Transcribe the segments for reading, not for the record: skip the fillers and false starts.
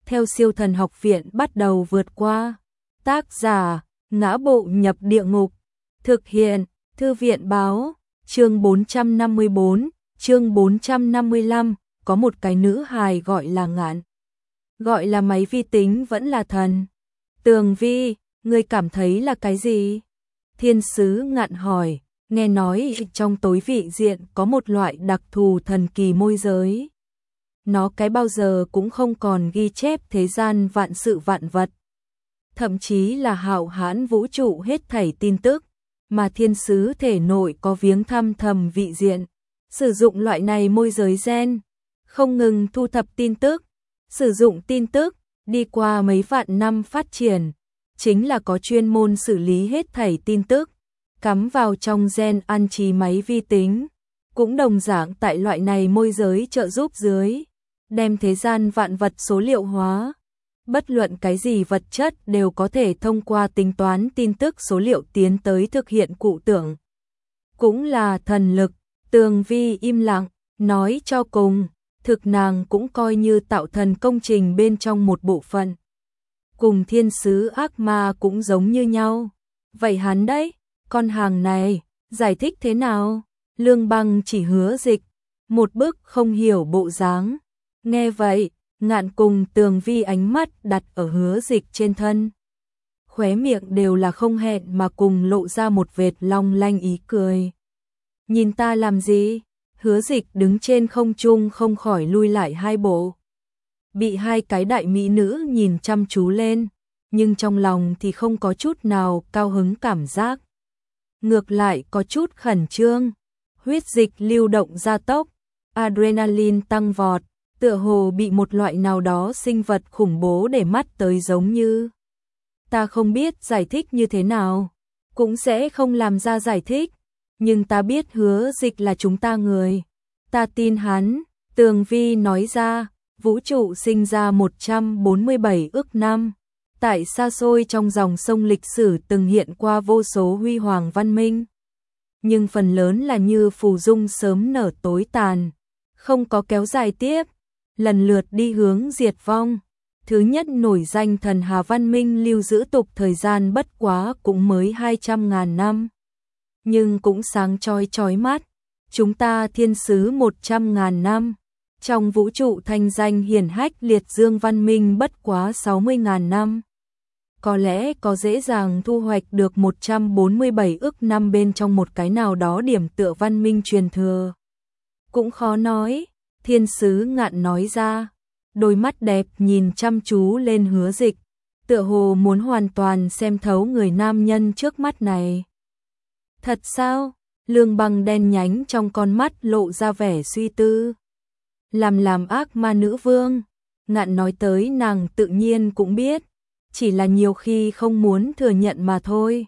theo siêu thần học viện bắt đầu vượt qua. Tác giả, Ngã Bộ Nhập Địa Ngục. Thực hiện, Thư viện Báo. Chương 454, chương 455, có một cái nữ hài gọi là Ngạn. Gọi là máy vi tính vẫn là thần. Tường Vi, ngươi cảm thấy là cái gì? Thiên sứ Ngạn hỏi, nghe nói trong tối vị diện có một loại đặc thù thần kỳ môi giới. Nó cái bao giờ cũng không còn ghi chép thế gian vạn sự vạn vật. Thậm chí là hạo hãn vũ trụ hết thảy tin tức, mà thiên sứ thể nội có viếng thăm thầm vị diện. Sử dụng loại này môi giới gen, không ngừng thu thập tin tức, sử dụng tin tức, đi qua mấy vạn năm phát triển, chính là có chuyên môn xử lý hết thảy tin tức, cắm vào trong gen an trí máy vi tính, cũng đồng dạng tại loại này môi giới trợ giúp dưới, đem thế gian vạn vật số liệu hóa. Bất luận cái gì vật chất đều có thể thông qua tính toán tin tức số liệu tiến tới thực hiện cụ tưởng. Cũng là thần lực. Tường Vi im lặng, nói cho cùng, thực nàng cũng coi như tạo thần công trình bên trong một bộ phận. Cùng thiên sứ ác ma cũng giống như nhau. Vậy hắn đấy, con hàng này, giải thích thế nào? Lương Băng chỉ Hứa Dịch, một bức không hiểu bộ dáng. Nghe vậy, Ngạn cùng Tường Vi ánh mắt đặt ở Hứa Dịch trên thân. Khóe miệng đều là không hẹn mà cùng lộ ra một vệt long lanh ý cười. Nhìn ta làm gì? Hứa Dịch đứng trên không trung không khỏi lui lại hai bộ. Bị hai cái đại mỹ nữ nhìn chăm chú lên, nhưng trong lòng thì không có chút nào cao hứng cảm giác. Ngược lại có chút khẩn trương, huyết dịch lưu động gia tốc, adrenaline tăng vọt, tựa hồ bị một loại nào đó sinh vật khủng bố để mắt tới giống như. Ta không biết giải thích như thế nào, cũng sẽ không làm ra giải thích. Nhưng ta biết Hứa Dịch là chúng ta người. Ta tin hắn. Tường Vi nói ra, vũ trụ sinh ra 147 ức năm. Tại xa xôi trong dòng sông lịch sử từng hiện qua vô số huy hoàng văn minh. Nhưng phần lớn là như phù dung sớm nở tối tàn. Không có kéo dài tiếp. Lần lượt đi hướng diệt vong. Thứ nhất nổi danh thần Hà văn minh lưu giữ tục thời gian bất quá cũng mới 200.000 năm. Nhưng cũng sáng chói mắt. Chúng ta thiên sứ 100.000 năm. Trong vũ trụ thanh danh hiển hách liệt dương văn minh bất quá 60.000 năm. Có lẽ có dễ dàng thu hoạch được 147 ức năm bên trong một cái nào đó điểm tựa văn minh truyền thừa. Cũng khó nói, thiên sứ Ngạn nói ra. Đôi mắt đẹp nhìn chăm chú lên Hứa Dịch, tựa hồ muốn hoàn toàn xem thấu người nam nhân trước mắt này. Thật sao? Lương Băng đen nhánh trong con mắt lộ ra vẻ suy tư. Làm ác ma nữ vương. Ngạn nói tới nàng tự nhiên cũng biết, chỉ là nhiều khi không muốn thừa nhận mà thôi.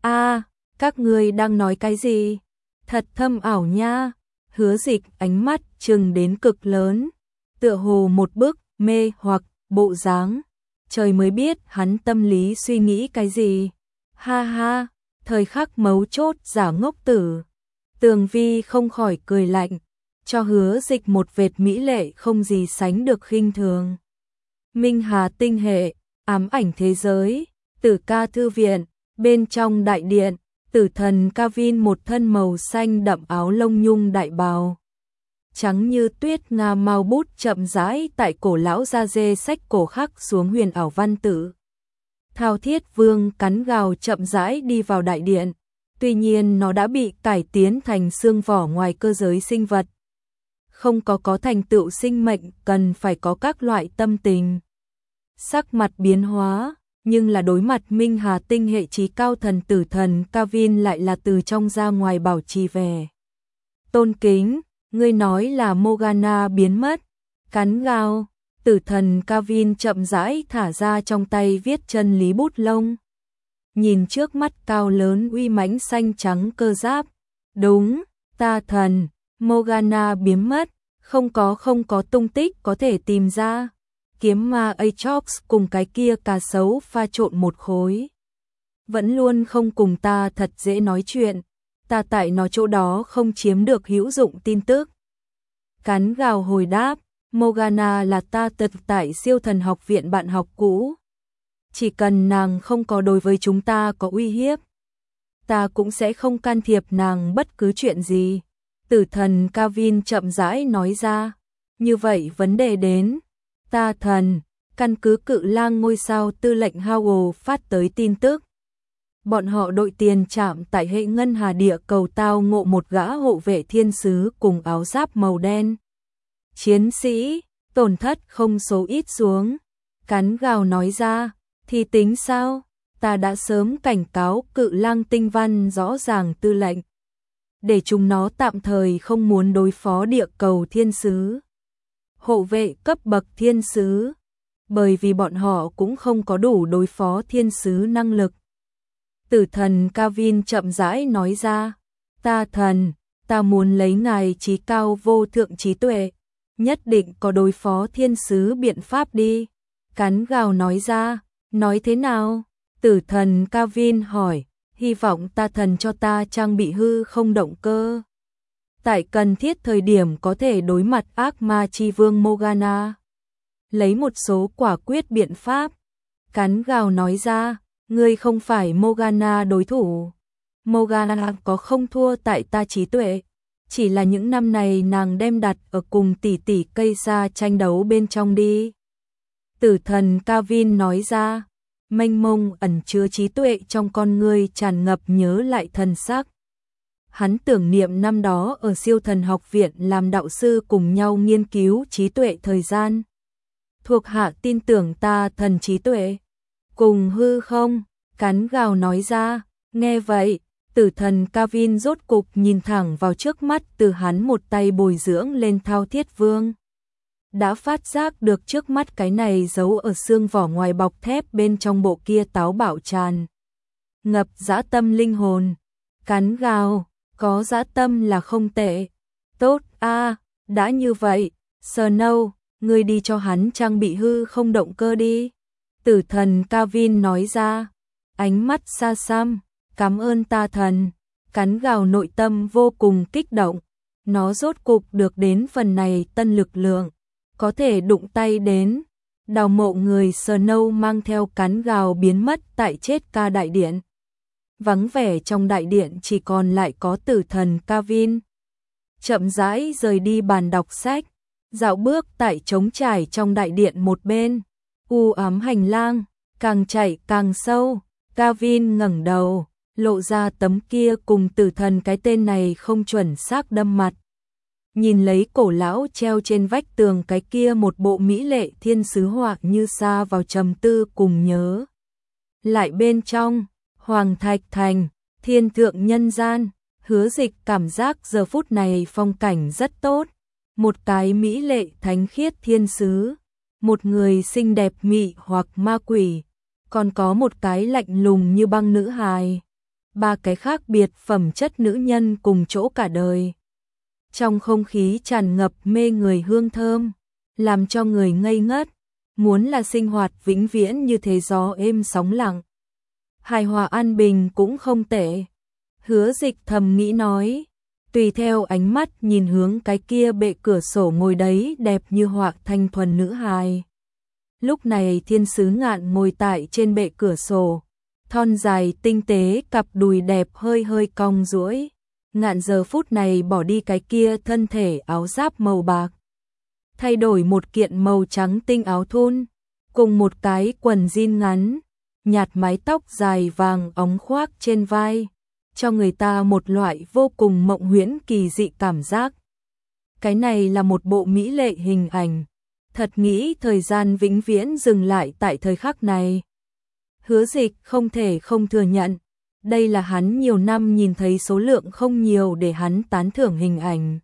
Các ngươi đang nói cái gì? Thật thâm ảo nha. Hứa Dịch ánh mắt trừng đến cực lớn, tựa hồ một bức mê hoặc bộ dáng. Trời mới biết hắn tâm lý suy nghĩ cái gì. Ha ha. Thời khắc mấu chốt giả ngốc tử. Tường Vi không khỏi cười lạnh, cho Hứa Dịch một vệt mỹ lệ không gì sánh được khinh thường. Minh Hà tinh hệ, ám ảnh thế giới, Tử Ca thư viện, bên trong đại điện, tử thần Kavin một thân màu xanh đậm áo lông nhung đại bào. Trắng như tuyết nga mau bút chậm rãi tại cổ lão da dê sách cổ khắc xuống huyền ảo văn tự. Thao Thiết Vương cắn gào chậm rãi đi vào đại điện, tuy nhiên nó đã bị cải tiến thành xương vỏ ngoài cơ giới sinh vật. Không có thành tựu sinh mệnh cần phải có các loại tâm tình. Sắc mặt biến hóa, nhưng là đối mặt Minh Hà tinh hệ trí cao thần tử thần Kavin lại là từ trong ra ngoài bảo trì vẻ tôn kính. Ngươi nói là Morgana biến mất. Cắn gào. Tử thần Kavin chậm rãi thả ra trong tay viết chân lý bút lông. Nhìn trước mắt cao lớn uy mãnh xanh trắng cơ giáp. Đúng, ta thần, Morgana biến mất, không có tung tích có thể tìm ra. Kiếm ma Atrox cùng cái kia cà sấu pha trộn một khối. Vẫn luôn không cùng ta thật dễ nói chuyện. Ta tại nó chỗ đó không chiếm được hữu dụng tin tức. Cắn gào hồi đáp, Morgana là ta tật tại siêu thần học viện bạn học cũ. Chỉ cần nàng không có đối với chúng ta có uy hiếp, ta cũng sẽ không can thiệp nàng bất cứ chuyện gì. Tử thần Kavin chậm rãi nói ra. Như vậy vấn đề đến. Ta thần, căn cứ Cự Lang ngôi sao tư lệnh Howell phát tới tin tức. Bọn họ đội tiền trạm tại hệ ngân hà địa cầu tao ngộ một gã hộ vệ thiên sứ cùng áo giáp màu đen. Chiến sĩ, tổn thất không số ít xuống. Cắn gào nói ra, thì tính sao? Ta đã sớm cảnh cáo Cự Lang tinh văn rõ ràng tư lệnh, để chúng nó tạm thời không muốn đối phó địa cầu thiên sứ. Hộ vệ cấp bậc thiên sứ, bởi vì bọn họ cũng không có đủ đối phó thiên sứ năng lực. Tử thần Kavin chậm rãi nói ra, ta thần, ta muốn lấy ngài trí cao vô thượng trí tuệ, nhất định có đối phó thiên sứ biện pháp đi. Cắn gào nói ra, nói thế nào? Tử thần Kavin hỏi, hy vọng ta thần cho ta trang bị hư không động cơ. Tại cần thiết thời điểm có thể đối mặt ác ma chi vương Morgana. Lấy một số quả quyết biện pháp. Cắn gào nói ra, ngươi không phải Morgana đối thủ. Morgana có không thua tại ta trí tuệ. Chỉ là những năm này nàng đem đặt ở cùng tỷ tỷ cây sa tranh đấu bên trong đi. Tử thần Kavin nói ra, mênh mông ẩn chứa trí tuệ trong con ngươi tràn ngập nhớ lại thần sắc. Hắn tưởng niệm năm đó ở siêu thần học viện làm đạo sư cùng nhau nghiên cứu trí tuệ thời gian. Thuộc hạ tin tưởng ta thần trí tuệ. Cùng hư không, cắn gào nói ra, nghe vậy, tử thần Kavin rốt cục nhìn thẳng vào trước mắt từ hắn một tay bồi dưỡng lên Thao Thiết Vương. Đã phát giác được trước mắt cái này giấu ở xương vỏ ngoài bọc thép bên trong bộ kia táo bạo tràn ngập dã tâm linh hồn. Cắn gào, có dã tâm là không tệ. Tốt a, đã như vậy, Snow, ngươi đi cho hắn trang bị hư không động cơ đi. Tử thần Kavin nói ra, ánh mắt xa xăm, cảm ơn ta thần. Cắn gào nội tâm vô cùng kích động, nó rốt cục được đến phần này tân lực lượng, có thể đụng tay đến. Đào mộ người Snow mang theo cắn gào biến mất tại chết ca đại điện. Vắng vẻ trong đại điện chỉ còn lại có tử thần Kavin. Chậm rãi rời đi bàn đọc sách, dạo bước tại trống trải trong đại điện một bên. U ám hành lang, càng chạy càng sâu. Kavin ngẩng đầu, lộ ra tấm kia cùng tử thần cái tên này không chuẩn xác đâm mặt. Nhìn lấy cổ lão treo trên vách tường cái kia một bộ mỹ lệ thiên sứ họa như xa vào trầm tư cùng nhớ. Lại bên trong, Hoàng Thạch Thành, thiên thượng nhân gian, Hứa Dịch cảm giác giờ phút này phong cảnh rất tốt. Một cái mỹ lệ thánh khiết thiên sứ, một người xinh đẹp mị hoặc ma quỷ, còn có một cái lạnh lùng như băng nữ hài. Ba cái khác biệt phẩm chất nữ nhân cùng chỗ cả đời. Trong không khí tràn ngập mê người hương thơm, làm cho người ngây ngất, muốn là sinh hoạt vĩnh viễn như thế gió êm sóng lặng. Hài hòa an bình cũng không tệ. Hứa Dịch thầm nghĩ nói, tùy theo ánh mắt nhìn hướng cái kia bệ cửa sổ ngồi đấy đẹp như họa thanh thuần nữ hài. Lúc này thiên sứ Ngạn ngồi tại trên bệ cửa sổ, thon dài tinh tế cặp đùi đẹp hơi hơi cong duỗi. Ngạn giờ phút này bỏ đi cái kia thân thể áo giáp màu bạc, thay đổi một kiện màu trắng tinh áo thun, cùng một cái quần jean ngắn, nhạt mái tóc dài vàng óng khoác trên vai, cho người ta một loại vô cùng mộng huyễn kỳ dị cảm giác. Cái này là một bộ mỹ lệ hình ảnh, thật nghĩ thời gian vĩnh viễn dừng lại tại thời khắc này. Hứa Dịch không thể không thừa nhận, đây là hắn nhiều năm nhìn thấy số lượng không nhiều để hắn tán thưởng hình ảnh.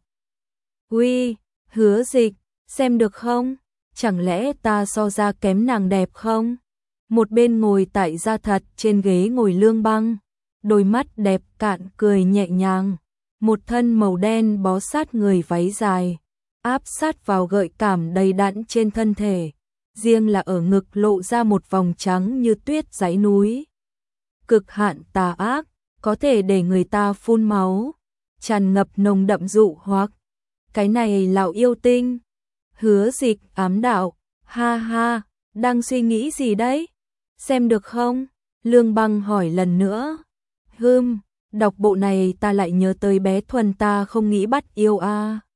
Uy, Hứa Dịch, xem được không? Chẳng lẽ ta so ra kém nàng đẹp không? Một bên ngồi tại gia thật trên ghế ngồi Lương Băng, đôi mắt đẹp cạn cười nhẹ nhàng, một thân màu đen bó sát người váy dài, áp sát vào gợi cảm đầy đặn trên thân thể, riêng là ở ngực lộ ra một vòng trắng như tuyết dãy núi. Cực hạn tà ác, có thể để người ta phun máu, tràn ngập nồng đậm dụ hoặc. Cái này lão yêu tinh. Hứa Dịch ám đạo, ha ha, đang suy nghĩ gì đấy? Xem được không? Lương Băng hỏi lần nữa. Đọc bộ này ta lại nhớ tới bé Thuần ta không nghĩ bắt yêu a.